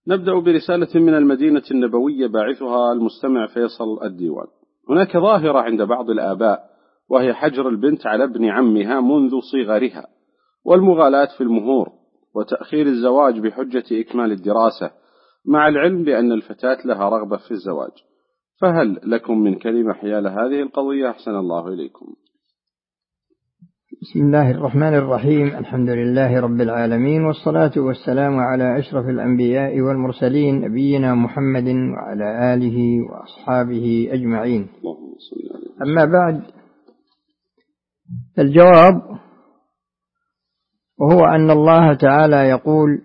نبدأ برسالة من المدينة النبوية باعثها المستمع فيصل الديوان. هناك ظاهرة عند بعض الآباء وهي حجر البنت على ابن عمها منذ صغرها، والمغالاة في المهور، وتأخير الزواج بحجة إكمال الدراسة، مع العلم بأن الفتاة لها رغبة في الزواج. فهل لكم من كلمة حيال هذه القضية؟ أحسن الله إليكم. بسم الله الرحمن الرحيم. الحمد لله رب العالمين، والصلاة والسلام على أشرف الأنبياء والمرسلين، نبينا محمد وعلى آله وأصحابه أجمعين. أما بعد، الجواب وهو أن الله تعالى يقول: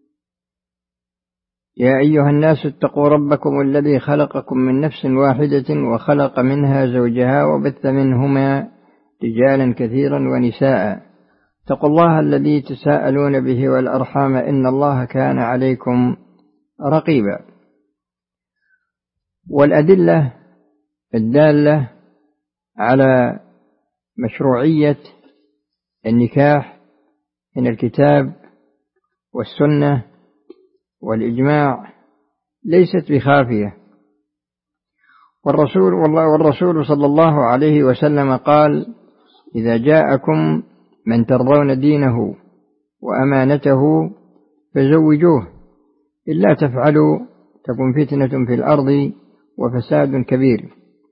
يا أيها الناس اتقوا ربكم الذي خلقكم من نفس واحدة وخلق منها زوجها وبث منهما رجالا كثيرا ونساء، اتقوا الله الذي تساءلون به والأرحام إن الله كان عليكم رقيبا. والأدلة الدالة على مشروعية النكاح من الكتاب والسنة والإجماع ليست بخافية، والرسول صلى الله عليه وسلم قال: إذا جاءكم من ترضون دينه وأمانته فزوجوه، إلا تفعلوا تكن فتنة في الأرض وفساد كبير.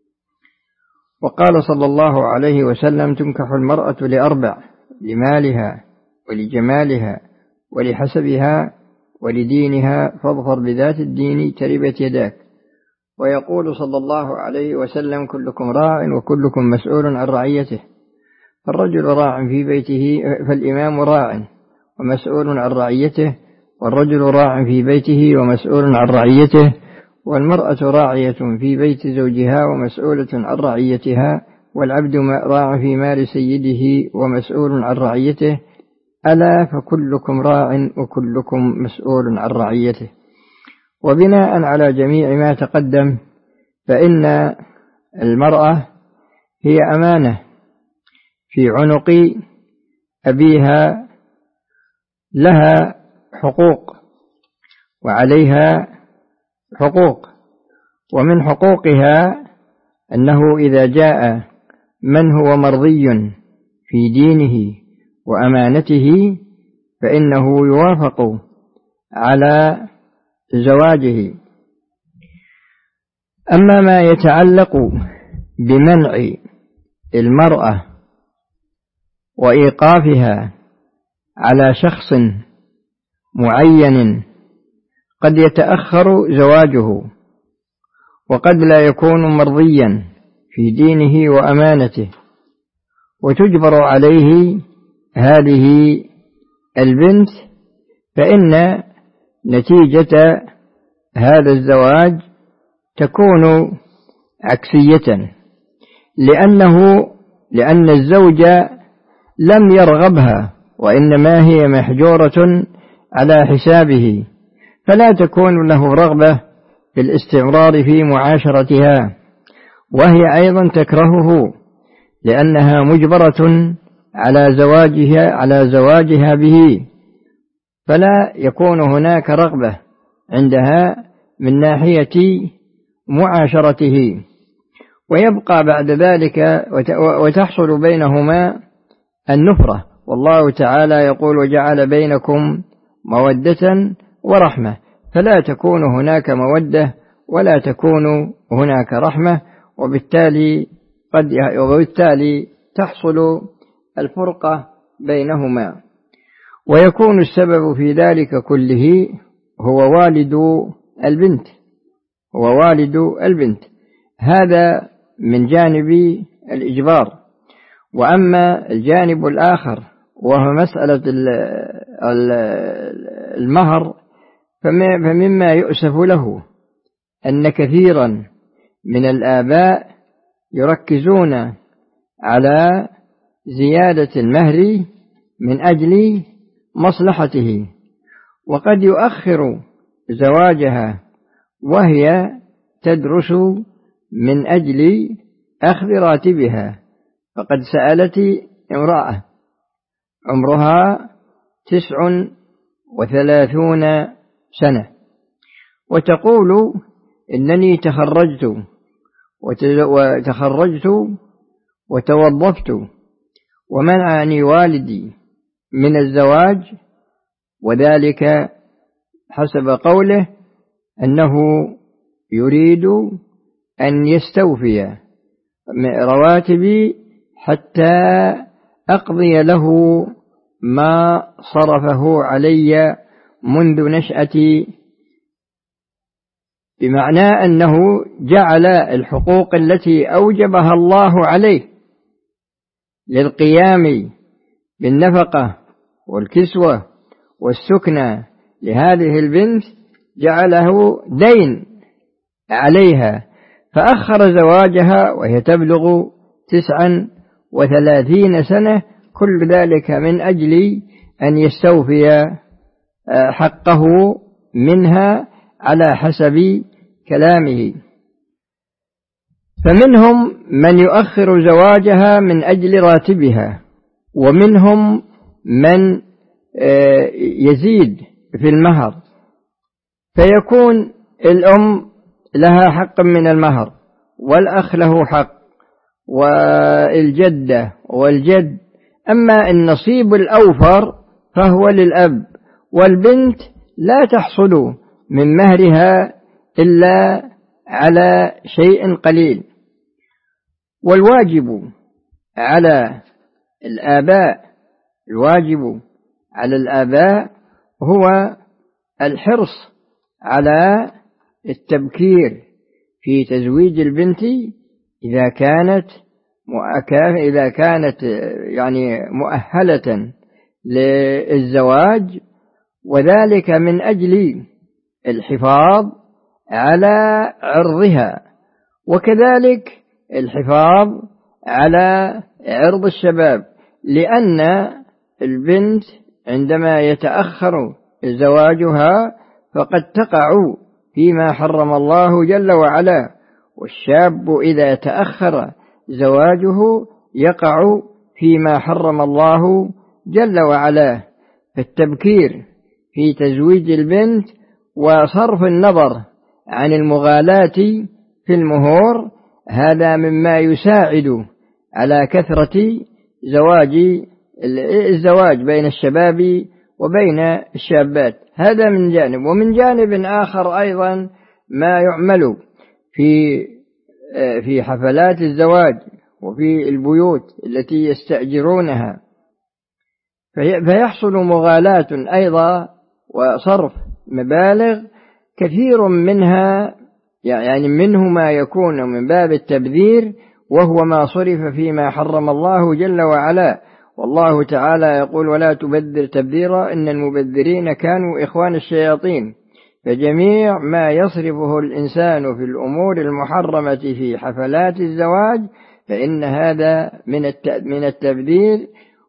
وقال صلى الله عليه وسلم: تنكح المرأة لأربع: لمالها ولجمالها ولحسبها ولدينها، فاظفر بذات الدين تربت يداك. ويقول صلى الله عليه وسلم: كلكم راع وكلكم مسؤول عن رعيته، فالرجل راع في بيته، فالإمام راع ومسؤول عن رعيته، والرجل راع في بيته ومسؤول عن رعيته، والمرأة راعية في بيت زوجها ومسؤولة عن رعيتها، والعبد راع في مال سيده ومسؤول عن رعيته، ألا فكلكم راع وكلكم مسؤول عن رعيته. وبناء على جميع ما تقدم، فإن المرأة هي أمانة في عنق أبيها، لها حقوق وعليها حقوق، ومن حقوقها أنه إذا جاء من هو مرضي في دينه وأمانته فإنه يوافق على زواجه. أما ما يتعلق بمنع المرأة وإيقافها على شخص معين قد يتأخر زواجه وقد لا يكون مرضيا في دينه وأمانته، وتجبر عليه هذه البنت، فإن نتيجة هذا الزواج تكون عكسية، لأن الزوج لم يرغبها، وإنما هي محجورة على حسابه، فلا تكون له رغبة في الاستمرار في معاشرتها، وهي أيضا تكرهه لأنها مجبرة على زواجها به، فلا يكون هناك رغبة عندها من ناحية معاشرته، ويبقى بعد ذلك وتحصل بينهما النفرة. والله تعالى يقول: وجعل بينكم مودة ورحمة، فلا تكون هناك مودة ولا تكون هناك رحمة، وبالتالي تحصل الفرقة بينهما، ويكون السبب في ذلك كله هو والد البنت. هذا من جانب الإجبار. وأما الجانب الآخر وهو مسألة المهر، فمما يؤسف له أن كثيرا من الآباء يركزون على زيادة المهر من أجل مصلحته، وقد يؤخر زواجها وهي تدرس من أجل أخذ راتبها. فقد سألت امرأة عمرها 39 سنة، وتقول إنني تخرجت وتوظفت ومنعني والدي من الزواج، وذلك حسب قوله أنه يريد أن يستوفي رواتبي حتى أقضي له ما صرفه علي منذ نشأتي، بمعنى أنه جعل الحقوق التي أوجبها الله عليه للقيام بالنفقة والكسوة والسكنى لهذه البنت جعله دين عليها، فأخر زواجها وهي تبلغ 39 سنة، كل ذلك من أجل أن يستوفي حقه منها على حسب كلامه. فمنهم من يؤخر زواجها من أجل راتبها، ومنهم من يزيد في المهر، فيكون الأم لها حق من المهر، والأخ له حق، والجدة والجد. أما النصيب الأوفر فهو للأب، والبنت لا تحصل من مهرها إلا على شيء قليل. والواجب على الآباء هو الحرص على التبكير في تزويج البنت إذا كانت يعني مؤهلة للزواج، وذلك من أجل الحفاظ على عرضها، وكذلك الحفاظ على عرض الشباب، لأن البنت عندما يتأخر زواجها فقد تقع فيما حرم الله جل وعلا، والشاب إذا تأخر زواجه يقع فيما حرم الله جل وعلا. فالتبكير في تزويج البنت وصرف النظر عن المغالاة في المهور هذا مما يساعد على كثرة الزواج بين الشباب وبين الشابات. هذا من جانب. ومن جانب آخر أيضا ما يعمل في حفلات الزواج وفي البيوت التي يستأجرونها، فيحصل مغالاة أيضا وصرف مبالغ كثير منها، يعني منه ما يكون من باب التبذير، وهو ما صرف فيما حرم الله جل وعلا. والله تعالى يقول: ولا تبذر تبذيرا إن المبذرين كانوا إخوان الشياطين. فجميع ما يصرفه الإنسان في الأمور المحرمة في حفلات الزواج فإن هذا من التبذير،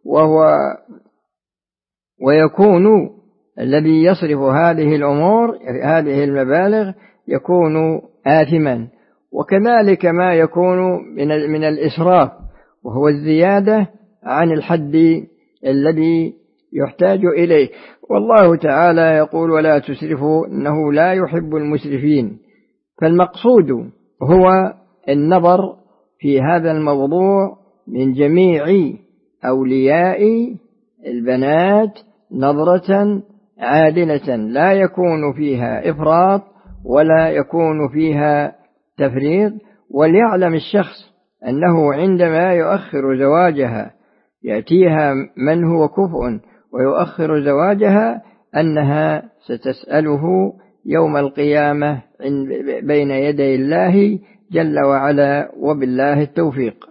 ويكون الذي يصرف هذه المبالغ يكون آثما. وكذلك ما يكون من الإسراف، وهو الزيادة عن الحد الذي يحتاج إليه. والله تعالى يقول: ولا تسرفوا إنه لا يحب المسرفين. فالمقصود هو النظر في هذا الموضوع من جميع أولياء البنات نظرة عادلة، لا يكون فيها إفراط ولا يكون فيها تفريط. وليعلم الشخص أنه عندما يؤخر زواجها يأتيها من هو كفء ويؤخر زواجها أنها ستسأله يوم القيامة بين يدي الله جل وعلا، وبالله التوفيق.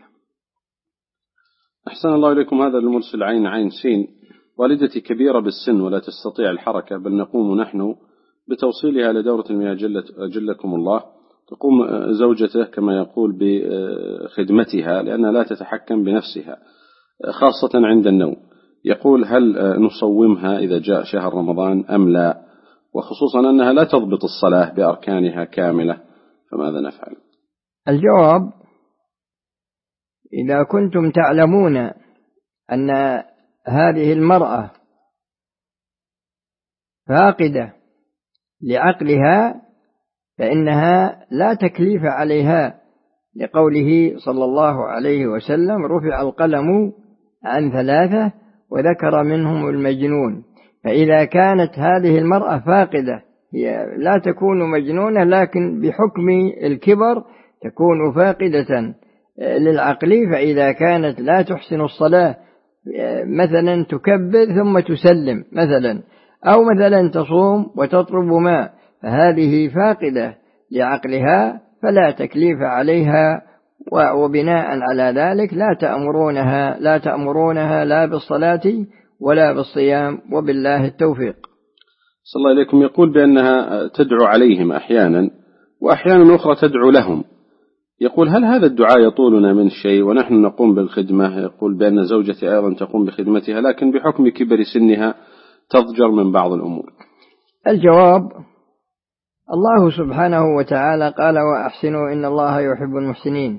أحسن الله إليكم. هذا المرسل عين سين: والدتي كبيرة بالسن ولا تستطيع الحركة، بل نقوم نحن بتوصيلها لدورة المياه جلكم الله. تقوم زوجته كما يقول بخدمتها لأنها لا تتحكم بنفسها خاصة عند النوم. يقول: هل نصومها إذا جاء شهر رمضان أم لا؟ وخصوصا أنها لا تضبط الصلاة بأركانها كاملة، فماذا نفعل؟ الجواب: إذا كنتم تعلمون أن هذه المرأة فاقدة لعقلها فإنها لا تكليف عليها، لقوله صلى الله عليه وسلم: رفع القلم عن 3 وذكر منهم المجنون. فإذا كانت هذه المرأة فاقدة، هي لا تكون مجنونة لكن بحكم الكبر تكون فاقدة للعقل، فإذا كانت لا تحسن الصلاة مثلا تكبر ثم تسلم مثلا، أو مثلا تصوم وتطلب ماء، فهذه فاقدة لعقلها فلا تكليف عليها، وبناء على ذلك لا تأمرونها لا بالصلاة ولا بالصيام، وبالله التوفيق. صلى الله عليكم. يقول بأنها تدعو عليهم أحيانا وأحيانا أخرى تدعو لهم. يقول: هل هذا الدعاء يطولنا من شيء ونحن نقوم بالخدمة؟ يقول بأن زوجتي أيضا تقوم بخدمتها لكن بحكم كبر سنها تضجر من بعض الأمور. الجواب: الله سبحانه وتعالى قال: وأحسنوا إن الله يحب المحسنين.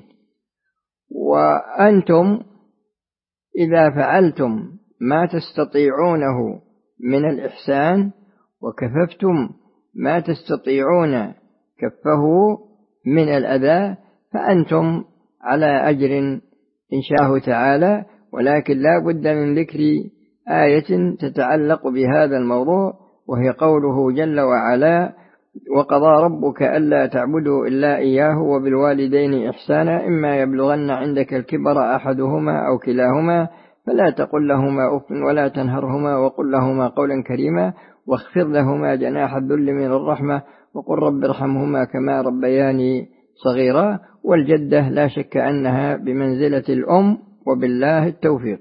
وأنتم إذا فعلتم ما تستطيعونه من الإحسان وكففتم ما تستطيعون كفه من الأذى فأنتم على أجر إن شاء تعالى، ولكن لا بد من ذكر آية تتعلق بهذا الموضوع، وهي قوله جل وعلا: وقضى ربك ألا تعبدوا إلا إياه وبالوالدين إحسانا إما يبلغن عندك الكبر أحدهما أو كلاهما فلا تقل لهما أف ولا تنهرهما وقل لهما قولا كريما واخفض لهما جناح الذل من الرحمة وقل رب ارحمهما كما ربياني صغيرا. والجدة لا شك أنها بمنزلة الأم، وبالله التوفيق.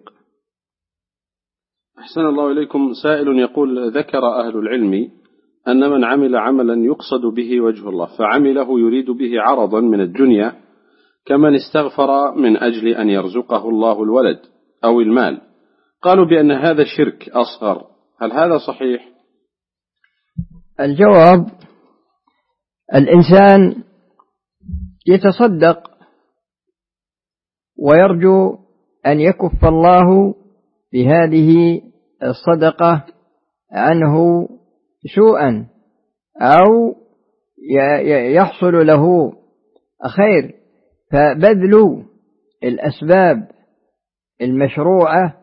أحسن الله إليكم. سائل يقول: ذكر أهل العلم أن من عمل عملا يقصد به وجه الله فعمله يريد به عرضا من الدنيا كمن استغفر من أجل أن يرزقه الله الولد أو المال، قالوا بأن هذا شرك أصغر، هل هذا صحيح؟ الجواب: الإنسان يتصدق ويرجو أن يكف الله بهذه الصدقة عنه سوءا أو يحصل له خير، فبذل الأسباب المشروعة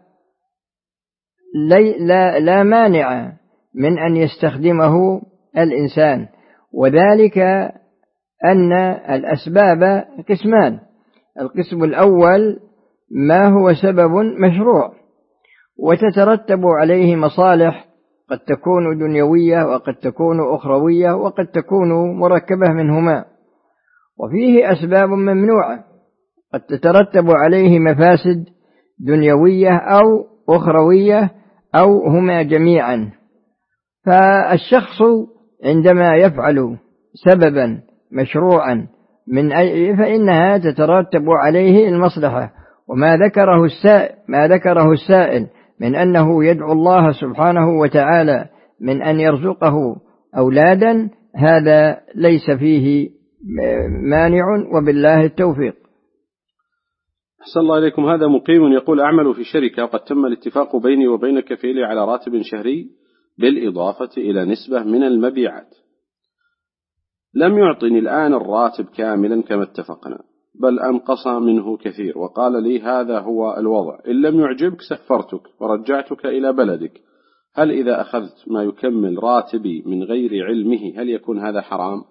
لا مانع من أن يستخدمه الإنسان، وذلك أن الأسباب قسمان: القسم الأول ما هو سبب مشروع وتترتب عليه مصالح قد تكون دنيوية وقد تكون أخروية وقد تكون مركبة منهما، وفيه أسباب ممنوعة قد تترتب عليه مفاسد دنيوية أو أخروية أو هما جميعا. فالشخص عندما يفعل سببا مشروعا فإنها تترتب عليه المصلحة. وما ذكره السائل من أنه يدعو الله سبحانه وتعالى من أن يرزقه أولادا، هذا ليس فيه مانع، وبالله التوفيق. أحسن الله إليكم. هذا مقيم يقول: أعمل في شركة وقد تم الاتفاق بيني وبين كفيلي على راتب شهري بالإضافة إلى نسبة من المبيعات، لم يعطني الآن الراتب كاملا كما اتفقنا بل أنقص منه كثير، وقال لي هذا هو الوضع، إن لم يعجبك سفرتك ورجعتك إلى بلدك، هل إذا أخذت ما يكمل راتبي من غير علمه هل يكون هذا حرام؟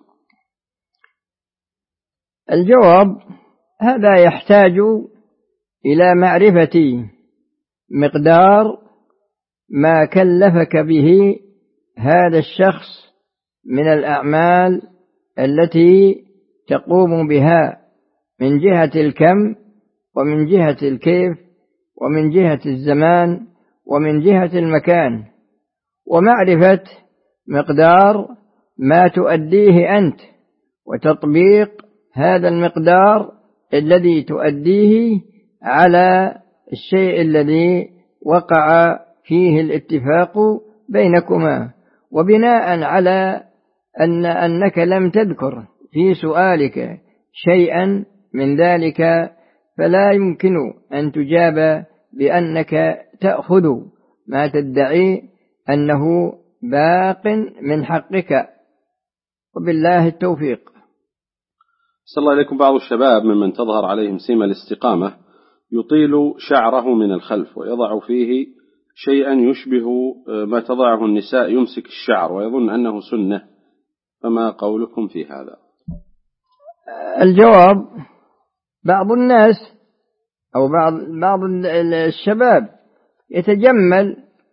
الجواب: هذا يحتاج إلى معرفة مقدار ما كلفك به هذا الشخص من الأعمال التي تقوم بها من جهة الكم ومن جهة الكيف ومن جهة الزمان ومن جهة المكان، ومعرفة مقدار ما تؤديه أنت وتطبيق هذا المقدار الذي تؤديه على الشيء الذي وقع فيه الاتفاق بينكما. وبناء على أنك لم تذكر في سؤالك شيئا من ذلك فلا يمكن أن تجاب بأنك تأخذ ما تدعي أنه باق من حقك، وبالله التوفيق. صلى الله عليكم. بعض الشباب ممن تظهر عليهم سمة الاستقامة يطيل شعره من الخلف ويضع فيه شيئا يشبه ما تضعه النساء، يمسك الشعر ويظن أنه سنة، فما قولكم في هذا؟ الجواب: بعض الناس أو بعض الشباب يتجمل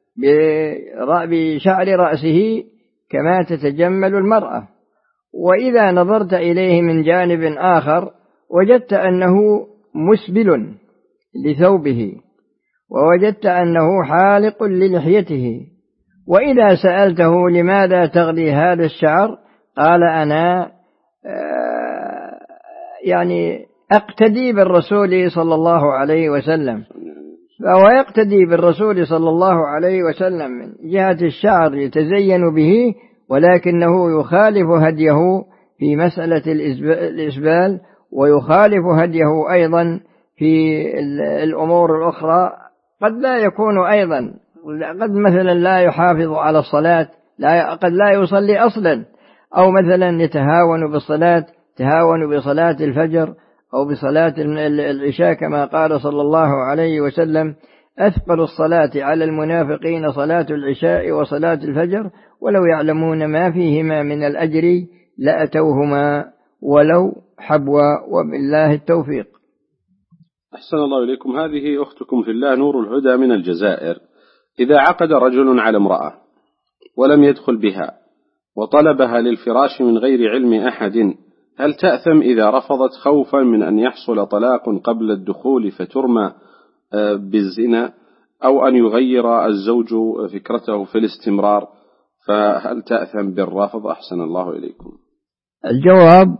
بشعر رأسه كما تتجمل المرأة، وإذا نظرت إليه من جانب آخر وجدت أنه مسبل لثوبه، ووجدت أنه حالق للحيته، وإذا سألته لماذا تغلي هذا الشعر قال أنا يعني أقتدي بالرسول صلى الله عليه وسلم. فهو يقتدي بالرسول صلى الله عليه وسلم من جهة الشعر يتزين به، ولكنه يخالف هديه في مسألة الإسبال، ويخالف هديه أيضا في الأمور الأخرى. قد لا يكون أيضا، قد مثلا لا يحافظ على الصلاة، قد لا يصلي أصلا، أو مثلا يتهاون بالصلاة، تهاون بصلاة الفجر أو بصلاة العشاء، كما قال صلى الله عليه وسلم: أثقل الصلاة على المنافقين صلاة العشاء وصلاة الفجر ولو يعلمون ما فيهما من الأجر لأتوهما ولو حبوا، وبالله التوفيق. أحسن الله إليكم. هذه أختكم في الله نور الهدى من الجزائر: إذا عقد رجل على امرأة ولم يدخل بها وطلبها للفراش من غير علم أحد، هل تأثم إذا رفضت خوفا من أن يحصل طلاق قبل الدخول فترمى بالزنا، أو أن يغير الزوج فكرته في الاستمرار، فهل تأثم بالرفض؟ أحسن الله إليكم. الجواب: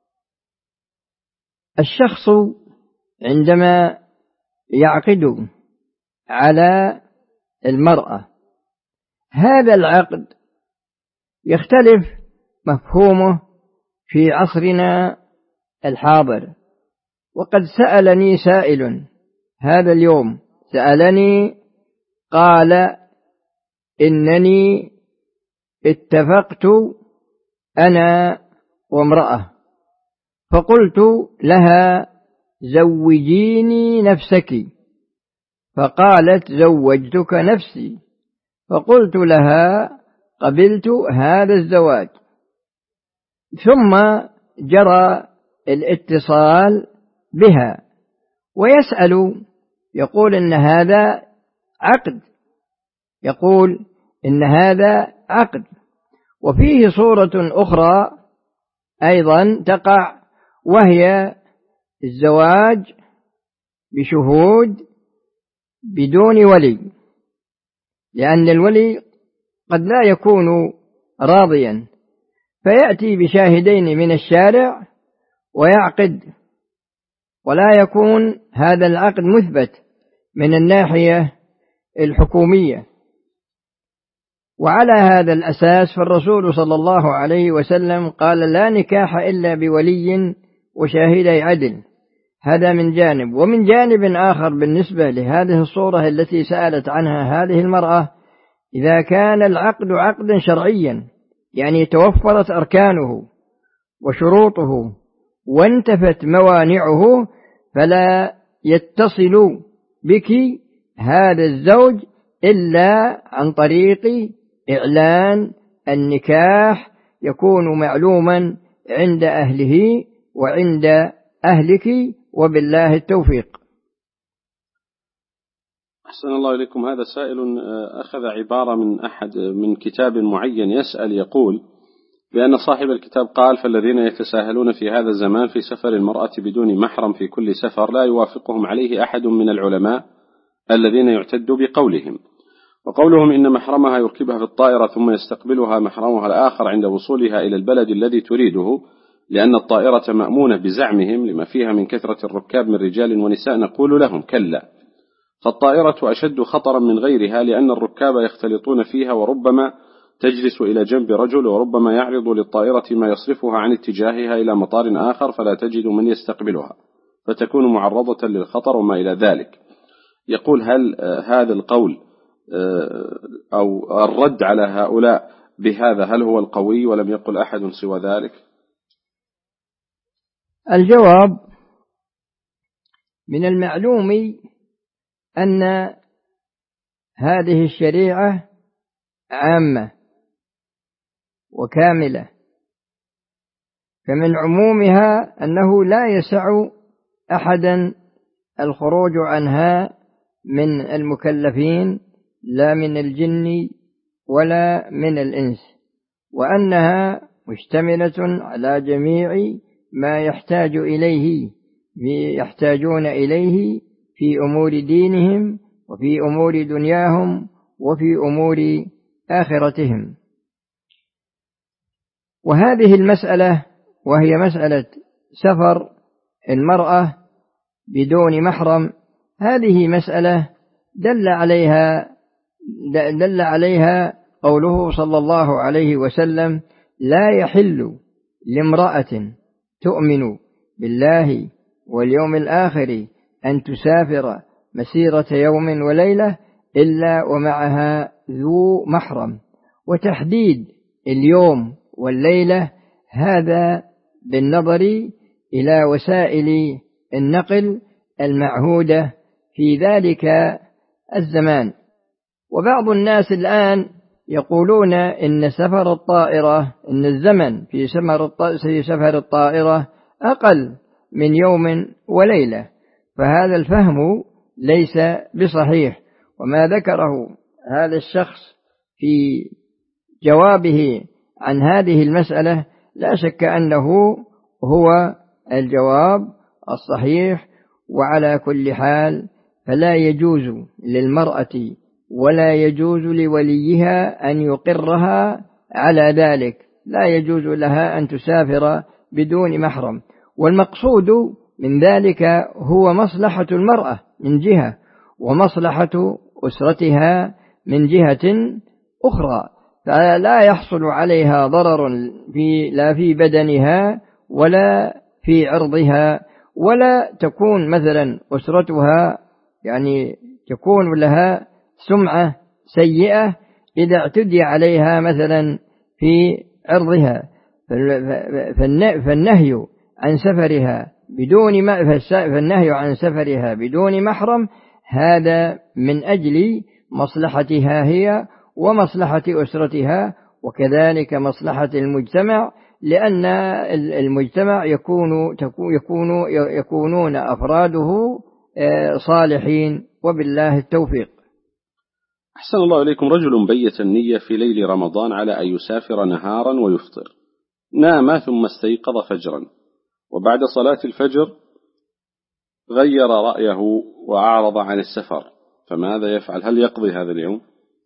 الشخص عندما يعقد على المرأة هذا العقد يختلف مفهومه في عصرنا الحاضر. وقد سألني سائل هذا اليوم، سألني قال: إنني اتفقت أنا وامرأة، فقلت لها: زوجيني نفسك، فقالت: زوجتك نفسي. فقلت لها: قبلت هذا الزواج. ثم جرى الاتصال بها ويسأل، يقول إن هذا عقد، يقول إن هذا عقد. وفيه صورة أخرى أيضا تقع، وهي الزواج بشهود بدون ولي، لأن الولي قد لا يكون راضيا، فيأتي بشاهدين من الشارع ويعقد، ولا يكون هذا العقد مثبت من الناحية الحكومية. وعلى هذا الأساس فالرسول صلى الله عليه وسلم قال: لا نكاح إلا بولي وشاهدي عدل. هذا من جانب. ومن جانب آخر بالنسبة لهذه الصورة التي سألت عنها هذه المرأة، إذا كان العقد عقدا شرعيا، يعني توفرت أركانه وشروطه وانتفت موانعه، فلا يتصل بك هذا الزوج إلا عن طريق إعلان النكاح، يكون معلوما عند أهله وعند أهلك، وبالله التوفيق. أحسن الله إليكم. هذا سائل أخذ عبارة من كتاب معين يسأل، يقول بأن صاحب الكتاب قال: فالذين يتساهلون في هذا الزمان في سفر المرأة بدون محرم في كل سفر لا يوافقهم عليه أحد من العلماء الذين يعتد بقولهم، وقولهم إن محرمها يركبها في الطائرة ثم يستقبلها محرمها الآخر عند وصولها إلى البلد الذي تريده، لأن الطائرة مأمونة بزعمهم لما فيها من كثرة الركاب من رجال ونساء. نقول لهم: كلا، فالطائرة أشد خطرا من غيرها، لأن الركاب يختلطون فيها، وربما تجلس إلى جنب رجل، وربما يعرض للطائرة ما يصرفها عن اتجاهها إلى مطار آخر فلا تجد من يستقبلها، فتكون معرضة للخطر وما إلى ذلك. يقول: هل هذا القول أو الرد على هؤلاء بهذا؟ هل هو القوي ولم يقل أحد سوى ذلك؟ الجواب: من المعلوم أن هذه الشريعة عامة وكاملة، فمن عمومها أنه لا يسع أحدا الخروج عنها من المكلفين، لا من الجن ولا من الإنس، وأنها مشتملة على جميع ما يحتاجون إليه في أمور دينهم وفي أمور دنياهم وفي أمور آخرتهم. وهذه المسألة، وهي مسألة سفر المرأة بدون محرم، هذه مسألة دل عليها قوله صلى الله عليه وسلم: لا يحل لامرأة تؤمن بالله واليوم الآخر أن تسافر مسيرة يوم وليلة إلا ومعها ذو محرم. وتحديد اليوم والليلة هذا بالنظر إلى وسائل النقل المعهودة في ذلك الزمان. وبعض الناس الآن يقولون إن سفر الطائرة، إن الزمن في سفر الطائرة أقل من يوم وليلة، فهذا الفهم ليس بصحيح. وما ذكره هذا الشخص في جوابه عن هذه المسألة لا شك أنه هو الجواب الصحيح. وعلى كل حال فلا يجوز للمرأة ولا يجوز لوليها أن يقرها على ذلك، لا يجوز لها أن تسافر بدون محرم. والمقصود من ذلك هو مصلحة المرأة من جهة، ومصلحة أسرتها من جهة أخرى، فلا يحصل عليها ضرر لا في بدنها ولا في عرضها، ولا تكون مثلا أسرتها تكون لها سمعة سيئة إذا اعتدي عليها مثلا في عرضها. فالنهي عن سفرها بدون محرم هذا من أجل مصلحتها هي ومصلحة أسرتها، وكذلك مصلحة المجتمع، لأن المجتمع يكونون أفراده صالحين، وبالله التوفيق. أحسن الله إليكم. رجل بيت النية في ليل رمضان على أن يسافر نهارا ويفطر، نام ثم استيقظ فجرا، وبعد صلاة الفجر غير رأيه وأعرض عن السفر، فماذا يفعل؟ هل يقضي هذا اليوم؟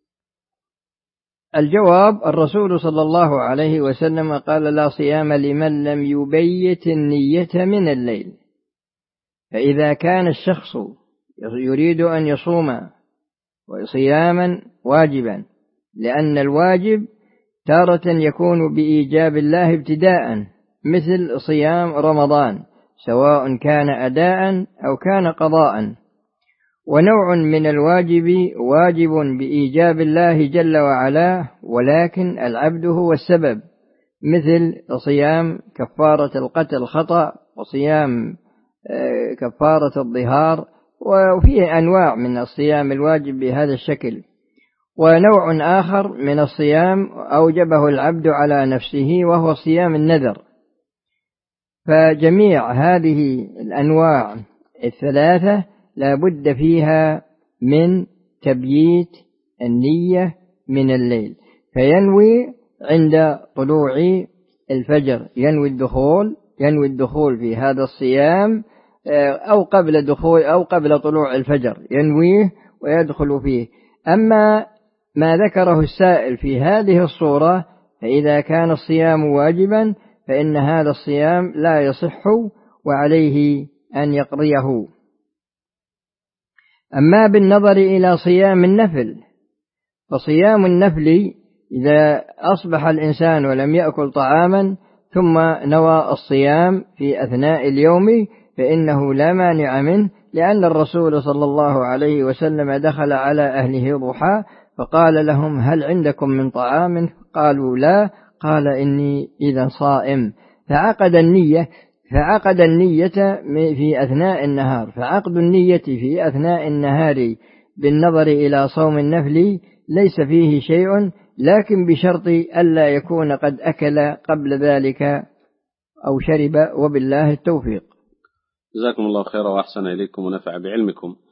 الجواب: الرسول صلى الله عليه وسلم قال: لا صيام لمن لم يبيت النية من الليل. فإذا كان الشخص يريد أن يصوم صياما واجبا، لأن الواجب تارة يكون بإيجاب الله ابتداء، مثل صيام رمضان سواء كان أداء أو كان قضاء. ونوع من الواجب واجب بإيجاب الله جل وعلا، ولكن العبد هو السبب، مثل صيام كفارة القتل خطأ، وصيام كفارة الظهار، وفيه أنواع من الصيام الواجب بهذا الشكل. ونوع آخر من الصيام أوجبه العبد على نفسه وهو صيام النذر. فجميع هذه الأنواع الثلاثة لا بد فيها من تبييت النية من الليل، فينوي عند طلوع الفجر، ينوي الدخول في هذا الصيام أو قبل طلوع الفجر، ينويه ويدخل فيه. أما ما ذكره السائل في هذه الصورة، فإذا كان الصيام واجبا فإن هذا الصيام لا يصح وعليه أن يقضيه. أما بالنظر إلى صيام النفل، فصيام النفل إذا أصبح الإنسان ولم يأكل طعاما ثم نوى الصيام في أثناء اليوم فإنه لا مانع منه، لأن الرسول صلى الله عليه وسلم دخل على أهله ضحى فقال لهم: هل عندكم من طعام؟ قالوا: لا. قال: إني إذا صائم. فعقد النية في أثناء النهار. فعقد النية في أثناء النهار بالنظر إلى صوم النفل ليس فيه شيء، لكن بشرط ألا يكون قد أكل قبل ذلك أو شرب، وبالله التوفيق. جزاكم الله خيرا وأحسن إليكم ونفع بعلمكم.